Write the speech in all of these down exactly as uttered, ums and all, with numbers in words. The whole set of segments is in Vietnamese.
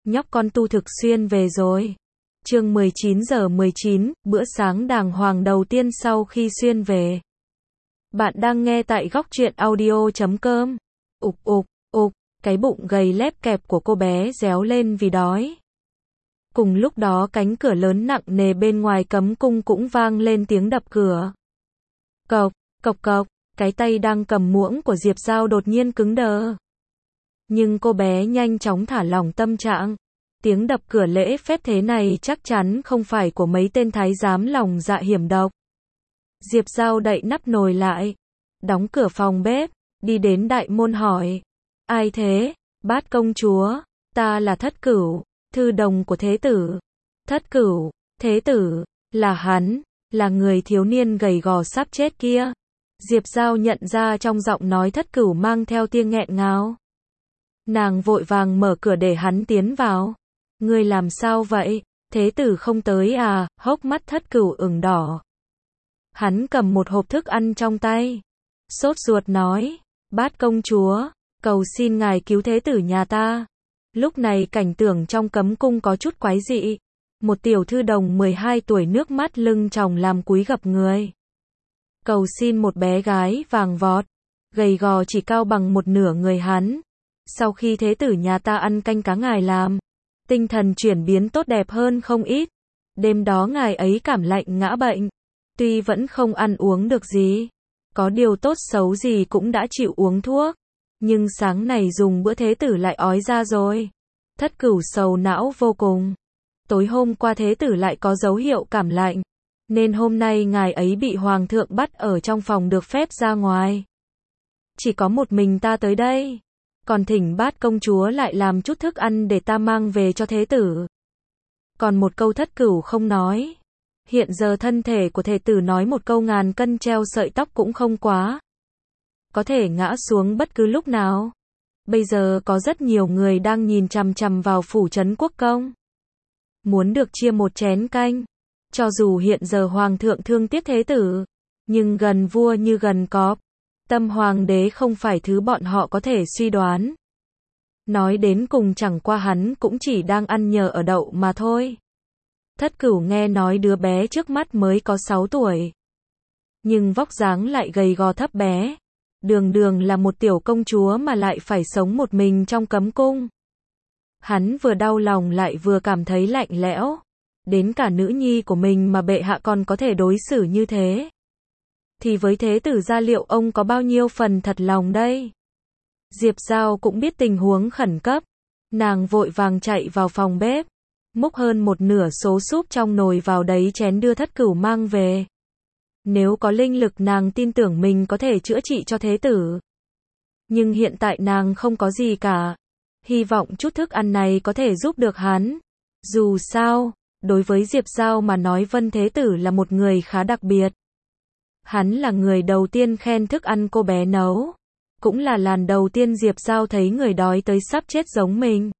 nhóc con tu thực xuyên về rồi. Chương mười chín giờ mười chín, bữa sáng đàng hoàng đầu tiên sau khi xuyên về. Bạn đang nghe tại góc truyện audio chấm com. Ục ục, ục, cái bụng gầy lép kẹp của cô bé réo lên vì đói. Cùng lúc đó cánh cửa lớn nặng nề bên ngoài cấm cung cũng vang lên tiếng đập cửa. Cộc, cộc cộc, cái tay đang cầm muỗng của Diệp Giao đột nhiên cứng đờ. Nhưng cô bé nhanh chóng thả lỏng tâm trạng. Tiếng đập cửa lễ phép thế này chắc chắn không phải của mấy tên thái giám lòng dạ hiểm độc. Diệp Giao đậy nắp nồi lại, đóng cửa phòng bếp, đi đến đại môn hỏi. Ai thế? Bát công chúa, ta là Thất Cửu, thư đồng của Thế Tử. Thất Cửu, Thế Tử, là hắn, là người thiếu niên gầy gò sắp chết kia. Diệp Giao nhận ra trong giọng nói Thất Cửu mang theo tia nghẹn ngào. Nàng vội vàng mở cửa để hắn tiến vào. Ngươi làm sao vậy? Thế Tử không tới à? Hốc mắt Thất Cửu ửng đỏ. Hắn cầm một hộp thức ăn trong tay, sốt ruột nói, bát công chúa, cầu xin ngài cứu Thế Tử nhà ta. Lúc này cảnh tượng trong cấm cung có chút quái dị. Một tiểu thư đồng mười hai tuổi nước mắt lưng tròng làm cúi gập người. Cầu xin một bé gái vàng vọt, gầy gò chỉ cao bằng một nửa người hắn. Sau khi Thế Tử nhà ta ăn canh cá ngài làm, tinh thần chuyển biến tốt đẹp hơn không ít. Đêm đó ngài ấy cảm lạnh ngã bệnh. Tuy vẫn không ăn uống được gì, có điều tốt xấu gì cũng đã chịu uống thuốc. Nhưng sáng này dùng bữa Thế Tử lại ói ra rồi. Thất Cửu sầu não vô cùng. Tối hôm qua Thế Tử lại có dấu hiệu cảm lạnh, nên hôm nay ngài ấy bị Hoàng thượng bắt ở trong phòng được phép ra ngoài. Chỉ có một mình ta tới đây. Còn thỉnh bát công chúa lại làm chút thức ăn để ta mang về cho Thế Tử. Còn một câu Thất Cửu không nói. Hiện giờ thân thể của Thế Tử nói một câu ngàn cân treo sợi tóc cũng không quá. Có thể ngã xuống bất cứ lúc nào. Bây giờ có rất nhiều người đang nhìn chằm chằm vào phủ trấn quốc công. Muốn được chia một chén canh. Cho dù hiện giờ Hoàng thượng thương tiếc Thế Tử, nhưng gần vua như gần cọp. Tâm Hoàng đế không phải thứ bọn họ có thể suy đoán. Nói đến cùng chẳng qua hắn cũng chỉ đang ăn nhờ ở đậu mà thôi. Thất Cửu nghe nói đứa bé trước mắt mới có sáu tuổi. Nhưng vóc dáng lại gầy gò thấp bé. Đường đường là một tiểu công chúa mà lại phải sống một mình trong cấm cung. Hắn vừa đau lòng lại vừa cảm thấy lạnh lẽo. Đến cả nữ nhi của mình mà bệ hạ còn có thể đối xử như thế. Thì với Thế Tử gia liệu ông có bao nhiêu phần thật lòng đây? Diệp Giao cũng biết tình huống khẩn cấp. Nàng vội vàng chạy vào phòng bếp, múc hơn một nửa số súp trong nồi vào đấy chén đưa Thất Cửu mang về. Nếu có linh lực nàng tin tưởng mình có thể chữa trị cho Thế Tử. Nhưng hiện tại nàng không có gì cả. Hy vọng chút thức ăn này có thể giúp được hắn. Dù sao, đối với Diệp Giao mà nói Vân Thế Tử là một người khá đặc biệt. Hắn là người đầu tiên khen thức ăn cô bé nấu. Cũng là lần đầu tiên Diệp Giao thấy người đói tới sắp chết giống mình.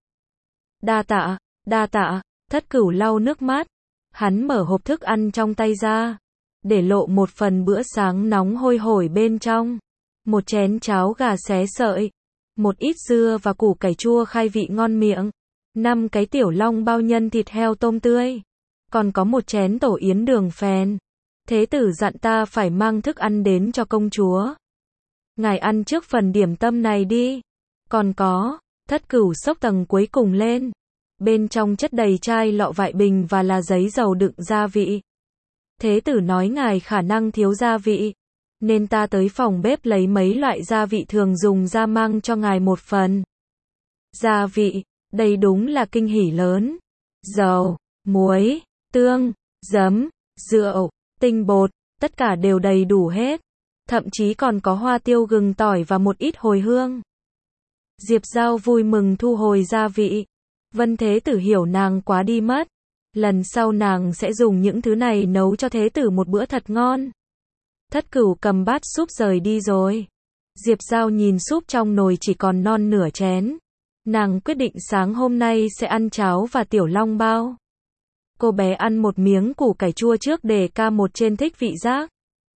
Đa tạ, đa tạ, Thất Cửu lau nước mắt. Hắn mở hộp thức ăn trong tay ra, để lộ một phần bữa sáng nóng hôi hổi bên trong. Một chén cháo gà xé sợi, một ít dưa và củ cải chua khai vị ngon miệng, năm cái tiểu long bao nhân thịt heo tôm tươi, còn có một chén tổ yến đường phèn. Thế Tử dặn ta phải mang thức ăn đến cho công chúa. Ngài ăn trước phần điểm tâm này đi. Còn có, Thất Cửu xốc tầng cuối cùng lên. Bên trong chất đầy chai lọ vại bình và là giấy dầu đựng gia vị. Thế Tử nói ngài khả năng thiếu gia vị, nên ta tới phòng bếp lấy mấy loại gia vị thường dùng ra mang cho ngài một phần. Gia vị, đây đúng là kinh hỉ lớn. Dầu, muối, tương, giấm, rượu, tinh bột, tất cả đều đầy đủ hết. Thậm chí còn có hoa tiêu gừng tỏi và một ít hồi hương. Diệp Giao vui mừng thu hồi gia vị. Vân Thế Tử hiểu nàng quá đi mất. Lần sau nàng sẽ dùng những thứ này nấu cho Thế Tử một bữa thật ngon. Thất Cửu cầm bát súp rời đi rồi. Diệp Giao nhìn súp trong nồi chỉ còn non nửa chén. Nàng quyết định sáng hôm nay sẽ ăn cháo và tiểu long bao. Cô bé ăn một miếng củ cải chua trước để ca một trên thích vị giác.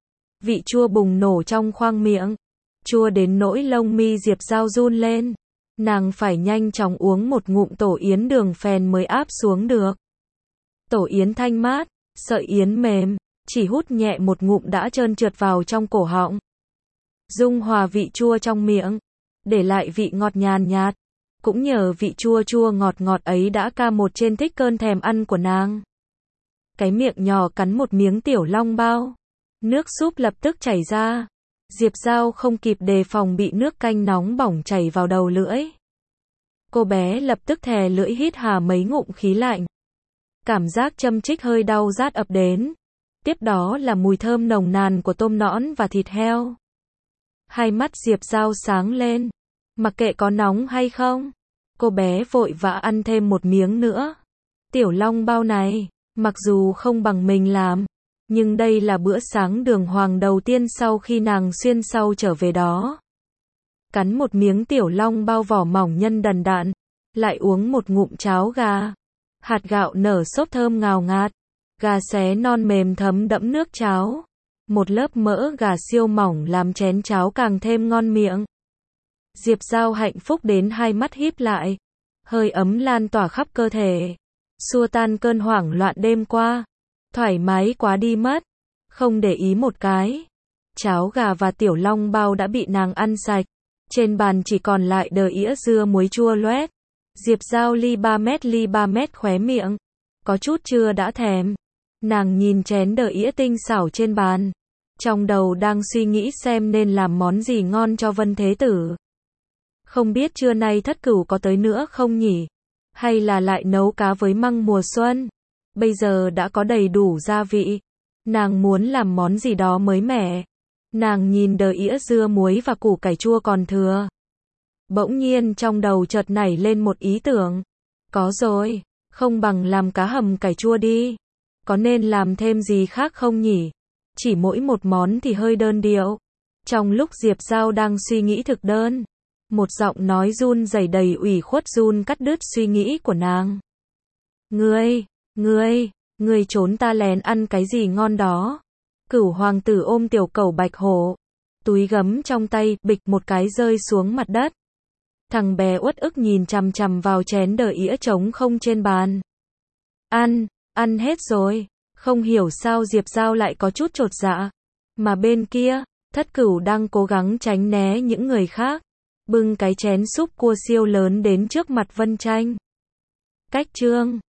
Vị chua bùng nổ trong khoang miệng. Chua đến nỗi lông mi Diệp Giao run lên. Nàng phải nhanh chóng uống một ngụm tổ yến đường phèn mới áp xuống được. Tổ yến thanh mát, sợi yến mềm, chỉ hút nhẹ một ngụm đã trơn trượt vào trong cổ họng. Dung hòa vị chua trong miệng, để lại vị ngọt nhàn nhạt. Cũng nhờ vị chua chua ngọt ngọt ấy đã ca một trên thích cơn thèm ăn của nàng. Cái miệng nhỏ cắn một miếng tiểu long bao. Nước súp lập tức chảy ra. Diệp Dao không kịp đề phòng bị nước canh nóng bỏng chảy vào đầu lưỡi. Cô bé lập tức thè lưỡi hít hà mấy ngụm khí lạnh. Cảm giác châm chích hơi đau rát ập đến. Tiếp đó là mùi thơm nồng nàn của tôm nõn và thịt heo. Hai mắt Diệp Dao sáng lên. Mặc kệ có nóng hay không, cô bé vội vã ăn thêm một miếng nữa. Tiểu long bao này, mặc dù không bằng mình làm, nhưng đây là bữa sáng đường hoàng đầu tiên sau khi nàng xuyên sau trở về đó. Cắn một miếng tiểu long bao vỏ mỏng nhân đần đạn, lại uống một ngụm cháo gà. Hạt gạo nở xốp thơm ngào ngạt, gà xé non mềm thấm đẫm nước cháo. Một lớp mỡ gà siêu mỏng làm chén cháo càng thêm ngon miệng. Diệp Dao hạnh phúc đến hai mắt híp lại, hơi ấm lan tỏa khắp cơ thể, xua tan cơn hoảng loạn đêm qua, thoải mái quá đi mất, không để ý một cái. Cháo gà và tiểu long bao đã bị nàng ăn sạch, trên bàn chỉ còn lại đờ ĩa dưa muối chua loét. Diệp Dao ly ba mét ly ba mét khóe miệng, có chút chưa đã thèm. Nàng nhìn chén đờ ĩa tinh xảo trên bàn, trong đầu đang suy nghĩ xem nên làm món gì ngon cho Vân Thế Tử. Không biết trưa nay Thất Cửu có tới nữa không nhỉ? Hay là lại nấu cá với măng mùa xuân? Bây giờ đã có đầy đủ gia vị. Nàng muốn làm món gì đó mới mẻ. Nàng nhìn đờ ĩa dưa muối và củ cải chua còn thừa. Bỗng nhiên trong đầu chợt nảy lên một ý tưởng. Có rồi, không bằng làm cá hầm cải chua đi. Có nên làm thêm gì khác không nhỉ? Chỉ mỗi một món thì hơi đơn điệu. Trong lúc Diệp Dao đang suy nghĩ thực đơn, một giọng nói run rẩy đầy ủy khuất run cắt đứt suy nghĩ của nàng. Ngươi, ngươi, ngươi trốn ta lén ăn cái gì ngon đó? Cửu hoàng tử ôm tiểu cẩu bạch hổ, túi gấm trong tay, bịch một cái rơi xuống mặt đất. Thằng bé uất ức nhìn chằm chằm vào chén đờ ĩa trống không trên bàn. Ăn, ăn hết rồi. Không hiểu sao Diệp Dao lại có chút chột dạ. Mà bên kia, Thất Cửu đang cố gắng tránh né những người khác, bưng cái chén súp cua siêu lớn đến trước mặt Vân Tranh. Cách chương